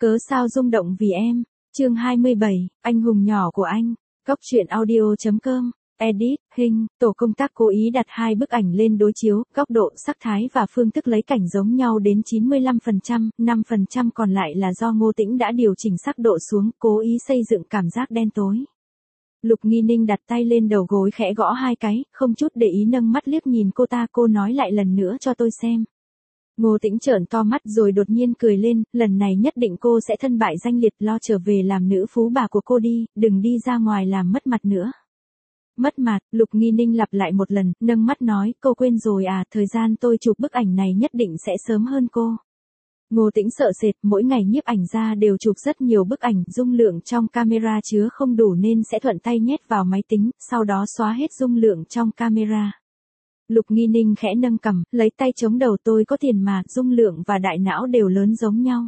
Cớ sao rung động vì em. Chương 27, anh hùng nhỏ của anh. Góc truyện audio.com. Edit, hình, tổ công tác cố ý đặt hai bức ảnh lên đối chiếu, góc độ, sắc thái và phương thức lấy cảnh giống nhau đến 95%, 5% còn lại là do Ngô Tĩnh đã điều chỉnh sắc độ xuống, cố ý xây dựng cảm giác đen tối. Lục Nghi Ninh đặt tay lên đầu gối khẽ gõ hai cái, không chút để ý nâng mắt liếc nhìn cô ta, cô nói lại lần nữa cho tôi xem. Ngô Tĩnh trợn to mắt rồi đột nhiên cười lên, lần này nhất định cô sẽ thân bại danh liệt, lo trở về làm nữ phú bà của cô đi, đừng đi ra ngoài làm mất mặt nữa. Mất mặt, Lục Nghi Ninh lặp lại một lần, nâng mắt nói, cô quên rồi à, thời gian tôi chụp bức ảnh này nhất định sẽ sớm hơn cô. Ngô Tĩnh sợ sệt, mỗi ngày nhiếp ảnh ra đều chụp rất nhiều bức ảnh, dung lượng trong camera chứa không đủ nên sẽ thuận tay nhét vào máy tính, sau đó xóa hết dung lượng trong camera. Lục Nghi Ninh khẽ nâng cằm, lấy tay chống đầu, tôi có tiền mà, dung lượng và đại não đều lớn giống nhau.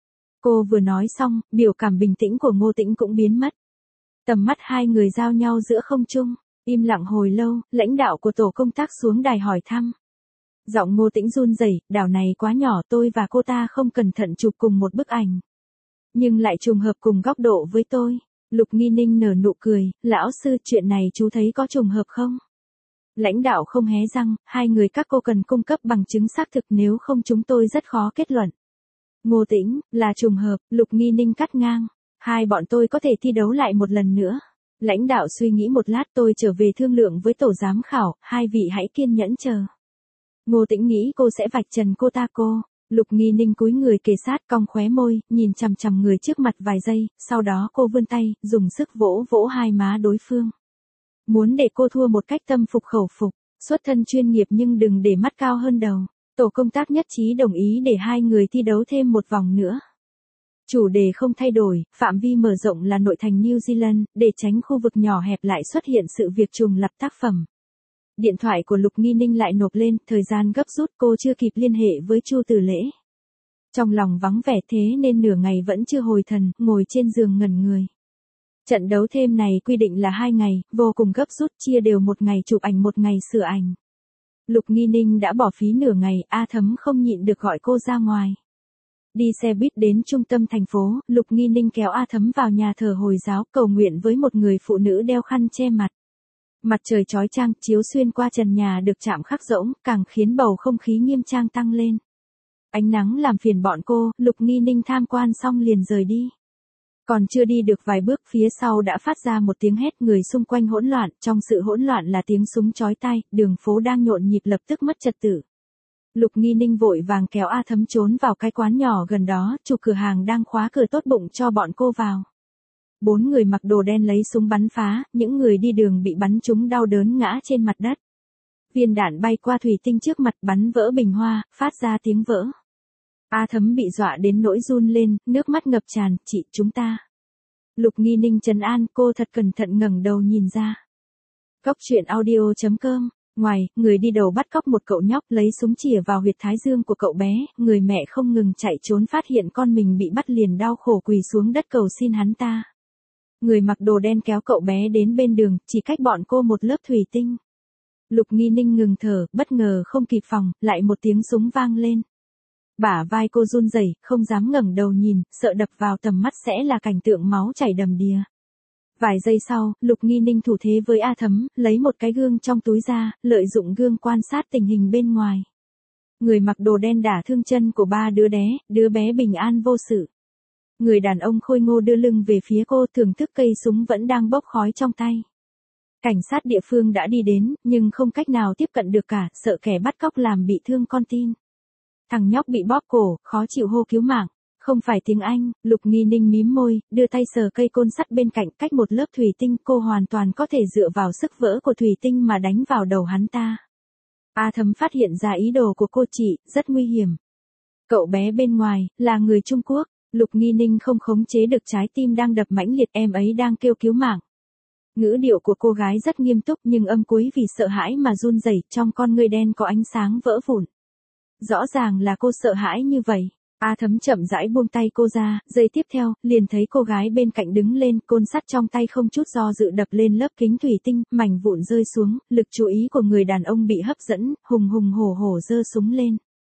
Cô vừa nói xong, biểu cảm bình tĩnh của Ngô Tĩnh cũng biến mất. Tầm mắt hai người giao nhau giữa không trung, im lặng hồi lâu, lãnh đạo của tổ công tác xuống đài hỏi thăm. Giọng Ngô Tĩnh run rẩy, đảo này quá nhỏ, tôi và cô ta không cẩn thận chụp cùng một bức ảnh. Nhưng lại trùng hợp cùng góc độ với tôi. Lục Nghi Ninh nở nụ cười, lão sư, chuyện này chú thấy có trùng hợp không? Lãnh đạo không hé răng, hai người các cô cần cung cấp bằng chứng xác thực, nếu không chúng tôi rất khó kết luận. Ngô Tĩnh, là trùng hợp, Lục Nghi Ninh cắt ngang. Hai bọn tôi có thể thi đấu lại một lần nữa. Lãnh đạo suy nghĩ một lát, tôi trở về thương lượng với tổ giám khảo, hai vị hãy kiên nhẫn chờ. Ngô Tĩnh nghĩ cô sẽ vạch trần cô ta cô. Lục Nghi Ninh cúi người kề sát, cong khóe môi, nhìn chằm chằm người trước mặt vài giây, sau đó cô vươn tay, dùng sức vỗ vỗ hai má đối phương. Muốn để cô thua một cách tâm phục khẩu phục, xuất thân chuyên nghiệp nhưng đừng để mắt cao hơn đầu. Tổ công tác nhất trí đồng ý để hai người thi đấu thêm một vòng nữa. Chủ đề không thay đổi, phạm vi mở rộng là nội thành New Zealand, để tránh khu vực nhỏ hẹp lại xuất hiện sự việc trùng lặp tác phẩm. Điện thoại của Lục Nghi Ninh lại nộp lên, thời gian gấp rút, cô chưa kịp liên hệ với Chu Tử Lễ. Trong lòng vắng vẻ thế nên nửa ngày vẫn chưa hồi thần, ngồi trên giường ngẩn người. Trận đấu thêm này quy định là 2 ngày, vô cùng gấp rút, chia đều một ngày chụp ảnh một ngày sửa ảnh. Lục Nghi Ninh đã bỏ phí nửa ngày, A Thấm không nhịn được gọi cô ra ngoài. Đi xe buýt đến trung tâm thành phố, Lục Nghi Ninh kéo A Thấm vào nhà thờ Hồi giáo, cầu nguyện với một người phụ nữ đeo khăn che mặt. Mặt trời chói chang chiếu xuyên qua trần nhà được chạm khắc rỗng, càng khiến bầu không khí nghiêm trang tăng lên. Ánh nắng làm phiền bọn cô, Lục Nghi Ninh tham quan xong liền rời đi. Còn chưa đi được vài bước, phía sau đã phát ra một tiếng hét, người xung quanh hỗn loạn, trong sự hỗn loạn là tiếng súng chói tai, đường phố đang nhộn nhịp lập tức mất trật tự. Lục Nghi Ninh vội vàng kéo A Thấm trốn vào cái quán nhỏ gần đó, chủ cửa hàng đang khóa cửa tốt bụng cho bọn cô vào. 4 người mặc đồ đen lấy súng bắn phá, những người đi đường bị bắn trúng đau đớn ngã trên mặt đất. Viên đạn bay qua thủy tinh trước mặt, bắn vỡ bình hoa, phát ra tiếng vỡ. A Thấm bị dọa đến nỗi run lên, nước mắt ngập tràn, chị, chúng ta. Lục Nghi Ninh trấn an, cô thật cẩn thận ngẩng đầu nhìn ra. Góc truyện audio.com. Ngoài, người đi đầu bắt cóc một cậu nhóc, lấy súng chĩa vào huyệt thái dương của cậu bé, người mẹ không ngừng chạy trốn, phát hiện con mình bị bắt liền đau khổ quỳ xuống đất cầu xin hắn ta. Người mặc đồ đen kéo cậu bé đến bên đường, chỉ cách bọn cô một lớp thủy tinh. Lục Nghi Ninh ngừng thở, bất ngờ không kịp phòng, lại một tiếng súng vang lên. Bả vai cô run rẩy, không dám ngẩng đầu nhìn, sợ đập vào tầm mắt sẽ là cảnh tượng máu chảy đầm đìa. Vài giây sau, Lục Nghi Ninh thủ thế với A Thấm, lấy một cái gương trong túi ra, lợi dụng gương quan sát tình hình bên ngoài. Người mặc đồ đen đả thương chân của 3 đứa bé bình an vô sự. Người đàn ông khôi ngô đưa lưng về phía cô, thưởng thức cây súng vẫn đang bốc khói trong tay. Cảnh sát địa phương đã đi đến, nhưng không cách nào tiếp cận được cả, sợ kẻ bắt cóc làm bị thương con tin. Thằng nhóc bị bóp cổ, khó chịu hô cứu mạng. Không phải tiếng Anh, Lục Nghi Ninh mím môi, đưa tay sờ cây côn sắt bên cạnh, cách một lớp thủy tinh, cô hoàn toàn có thể dựa vào sức vỡ của thủy tinh mà đánh vào đầu hắn ta. A Thấm phát hiện ra ý đồ của cô, chị, rất nguy hiểm. Cậu bé bên ngoài, là người Trung Quốc. Lục Nghi Ninh không khống chế được trái tim đang đập mãnh liệt, em ấy đang kêu cứu mạng. Ngữ điệu của cô gái rất nghiêm túc nhưng âm cuối vì sợ hãi mà run rẩy, trong con ngươi đen có ánh sáng vỡ vụn. Rõ ràng là cô sợ hãi như vậy. A Thấm chậm rãi buông tay cô ra, giây tiếp theo, liền thấy cô gái bên cạnh đứng lên, côn sắt trong tay không chút do dự đập lên lớp kính thủy tinh, mảnh vụn rơi xuống, lực chú ý của người đàn ông bị hấp dẫn, hùng hùng hổ hổ giơ súng lên.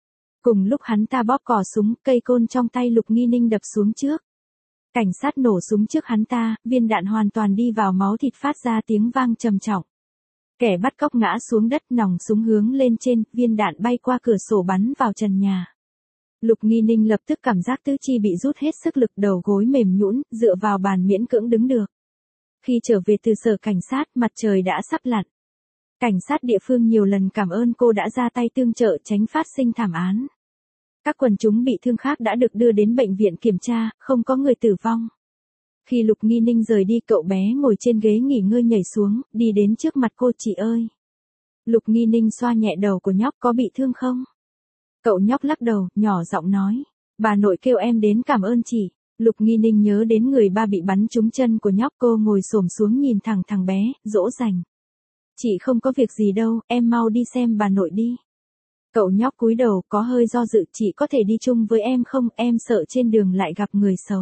Cùng lúc hắn ta bóp cò súng, cây côn trong tay Lục Nghi Ninh đập xuống trước. Cảnh sát nổ súng trước hắn ta, viên đạn hoàn toàn đi vào máu thịt phát ra tiếng vang trầm trọng. Kẻ bắt cóc ngã xuống đất, nòng súng hướng lên trên, viên đạn bay qua cửa sổ bắn vào trần nhà. Lục Nghi Ninh lập tức cảm giác tứ chi bị rút hết sức lực, đầu gối mềm nhũn, dựa vào bàn miễn cưỡng đứng được. Khi trở về từ sở cảnh sát, mặt trời đã sắp lặn. Cảnh sát địa phương nhiều lần cảm ơn cô đã ra tay tương trợ tránh phát sinh thảm án. Các quần chúng bị thương khác đã được đưa đến bệnh viện kiểm tra, không có người tử vong. Khi Lục Nghi Ninh rời đi, cậu bé ngồi trên ghế nghỉ ngơi nhảy xuống, đi đến trước mặt cô. Chị ơi! Lục Nghi Ninh xoa nhẹ đầu của nhóc, có bị thương không? Cậu nhóc lắc đầu, nhỏ giọng nói. Bà nội kêu em đến cảm ơn chị. Lục Nghi Ninh nhớ đến người ba bị bắn trúng chân của nhóc, cô ngồi xổm xuống nhìn thẳng thằng bé, dỗ dành. Chị không có việc gì đâu, em mau đi xem bà nội đi. Cậu nhóc cúi đầu, có hơi do dự. Chị có thể đi chung với em không, em sợ trên đường lại gặp người xấu.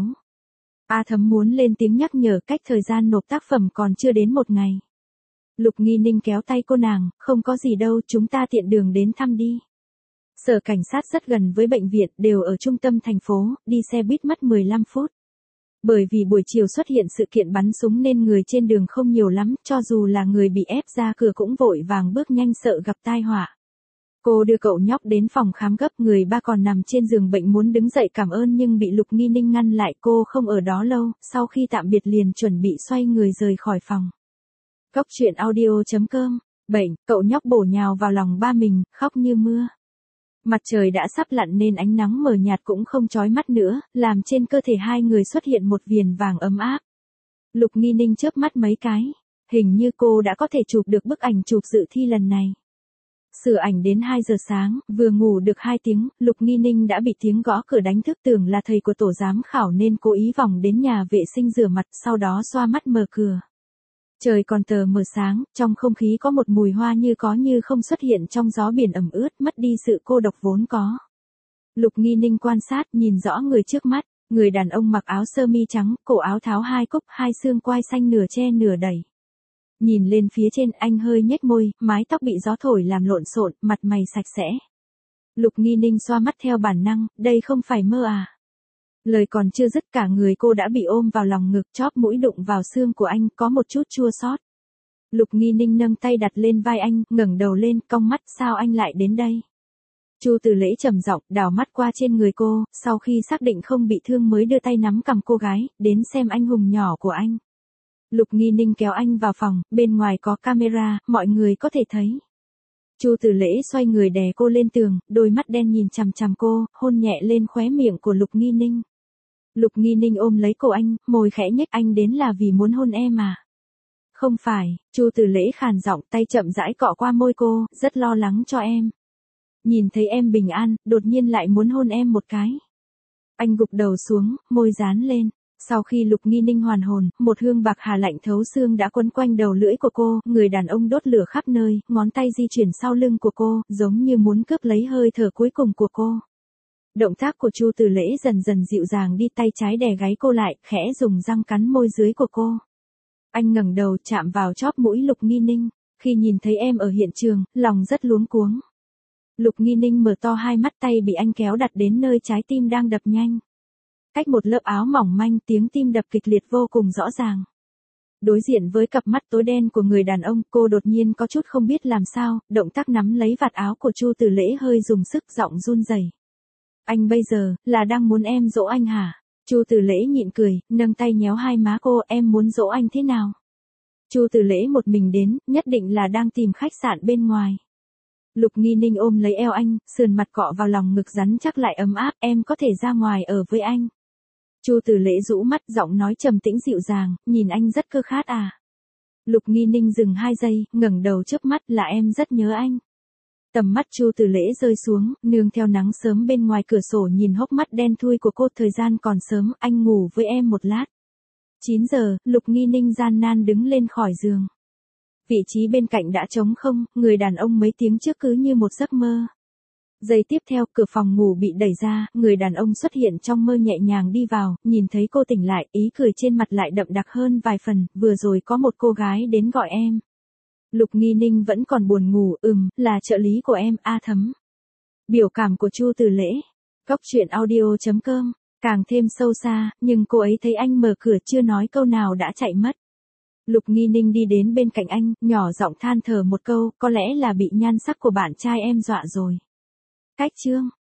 A Thấm muốn lên tiếng nhắc nhở, cách thời gian nộp tác phẩm còn chưa đến 1 ngày. Lục Nghi Ninh kéo tay cô nàng, không có gì đâu, chúng ta tiện đường đến thăm đi. Sở cảnh sát rất gần với bệnh viện, đều ở trung tâm thành phố, đi xe buýt mất 15 phút. Bởi vì buổi chiều xuất hiện sự kiện bắn súng nên người trên đường không nhiều lắm, cho dù là người bị ép ra cửa cũng vội vàng bước nhanh sợ gặp tai họa. Cô đưa cậu nhóc đến phòng khám gấp, người ba còn nằm trên giường bệnh muốn đứng dậy cảm ơn nhưng bị Lục Nghi Ninh ngăn lại. Cô không ở đó lâu, sau khi tạm biệt liền chuẩn bị xoay người rời khỏi phòng. Góc truyện audio.com. Bệnh, cậu nhóc bổ nhào vào lòng ba mình, khóc như mưa. Mặt trời đã sắp lặn nên ánh nắng mờ nhạt cũng không chói mắt nữa, làm trên cơ thể hai người xuất hiện một viền vàng ấm áp. Lục Nghi Ninh chớp mắt mấy cái, hình như cô đã có thể chụp được bức ảnh chụp dự thi lần này. Sửa ảnh đến 2 giờ sáng, vừa ngủ được 2 tiếng, Lục Nghi Ninh đã bị tiếng gõ cửa đánh thức, tưởng là thầy của tổ giám khảo nên cố ý vòng đến nhà vệ sinh rửa mặt, sau đó xoa mắt mở cửa. Trời còn tờ mờ sáng, trong không khí có một mùi hoa như có như không xuất hiện trong gió biển ẩm ướt, mất đi sự cô độc vốn có. Lục Nghi Ninh quan sát, nhìn rõ người trước mắt, người đàn ông mặc áo sơ mi trắng, cổ áo tháo 2 cúc, 2 xương quai xanh nửa che nửa đẩy. Nhìn lên phía trên, anh hơi nhếch môi, mái tóc bị gió thổi làm lộn xộn, mặt mày sạch sẽ. Lục Nghi Ninh xoa mắt theo bản năng, đây không phải mơ à? Lời còn chưa dứt, cả người cô đã bị ôm vào lòng ngực, chóp mũi đụng vào xương của anh, có một chút chua xót. Lục Nghi Ninh nâng tay đặt lên vai anh, ngẩng đầu lên, cong mắt, sao anh lại đến đây? Chu Từ Lễ trầm giọng, đảo mắt qua trên người cô, sau khi xác định không bị thương mới đưa tay nắm cằm cô gái, đến xem anh hùng nhỏ của anh. Lục Nghi Ninh kéo anh vào phòng, bên ngoài có camera, mọi người có thể thấy. Chu Từ Lễ xoay người đè cô lên tường, đôi mắt đen nhìn chằm chằm cô, hôn nhẹ lên khóe miệng của Lục Nghi Ninh. Lục Nghi Ninh ôm lấy cổ anh, môi khẽ nhếch, anh đến là vì muốn hôn em à? Không phải, Chu Từ Lễ khàn giọng, tay chậm rãi cọ qua môi cô, rất lo lắng cho em. Nhìn thấy em bình an, đột nhiên lại muốn hôn em một cái. Anh gục đầu xuống, môi dán lên. Sau khi Lục Nghi Ninh hoàn hồn, một hương bạc hà lạnh thấu xương đã quấn quanh đầu lưỡi của cô, người đàn ông đốt lửa khắp nơi, ngón tay di chuyển sau lưng của cô, giống như muốn cướp lấy hơi thở cuối cùng của cô. Động tác của Chu Từ Lễ dần dần dịu dàng đi, tay trái đè gáy cô lại, khẽ dùng răng cắn môi dưới của cô. Anh ngẩng đầu chạm vào chóp mũi Lục Nghi Ninh, khi nhìn thấy em ở hiện trường, lòng rất luống cuống. Lục Nghi Ninh mở to hai mắt, tay bị anh kéo đặt đến nơi trái tim đang đập nhanh. Cách một lớp áo mỏng manh, tiếng tim đập kịch liệt vô cùng rõ ràng. Đối diện với cặp mắt tối đen của người đàn ông, cô đột nhiên có chút không biết làm sao, động tác nắm lấy vạt áo của Chu Từ Lễ hơi dùng sức, giọng run rẩy. Anh bây giờ, là đang muốn em dỗ anh hả? Chu Từ Lễ nhịn cười, nâng tay nhéo hai má cô, em muốn dỗ anh thế nào? Chu Từ Lễ một mình đến, nhất định là đang tìm khách sạn bên ngoài. Lục Nghi Ninh ôm lấy eo anh, sườn mặt cọ vào lòng ngực rắn chắc lại ấm áp, em có thể ra ngoài ở với anh. Chu Từ Lễ rũ mắt, giọng nói trầm tĩnh dịu dàng, nhìn anh rất cơ khát à. Lục Nghi Ninh dừng 2 giây, ngẩng đầu chớp mắt, là em rất nhớ anh. Tầm mắt Chu Từ Lễ rơi xuống, nương theo nắng sớm bên ngoài cửa sổ, nhìn hốc mắt đen thui của cô, thời gian còn sớm, anh ngủ với em một lát. 9 giờ, Lục Nghi Ninh gian nan đứng lên khỏi giường. Vị trí bên cạnh đã trống không, người đàn ông mấy tiếng trước cứ như một giấc mơ. Giây tiếp theo, cửa phòng ngủ bị đẩy ra, người đàn ông xuất hiện trong mơ nhẹ nhàng đi vào, nhìn thấy cô tỉnh lại, ý cười trên mặt lại đậm đặc hơn vài phần, vừa rồi có một cô gái đến gọi em. Lục Nghi Ninh vẫn còn buồn ngủ, là trợ lý của em, A Thấm. Biểu cảm của Chu Từ Lễ. Cóc truyện audio.com. Càng thêm sâu xa, nhưng cô ấy thấy anh mở cửa chưa nói câu nào đã chạy mất. Lục Nghi Ninh đi đến bên cạnh anh, nhỏ giọng than thở một câu, có lẽ là bị nhan sắc của bạn trai em dọa rồi. Cách chương.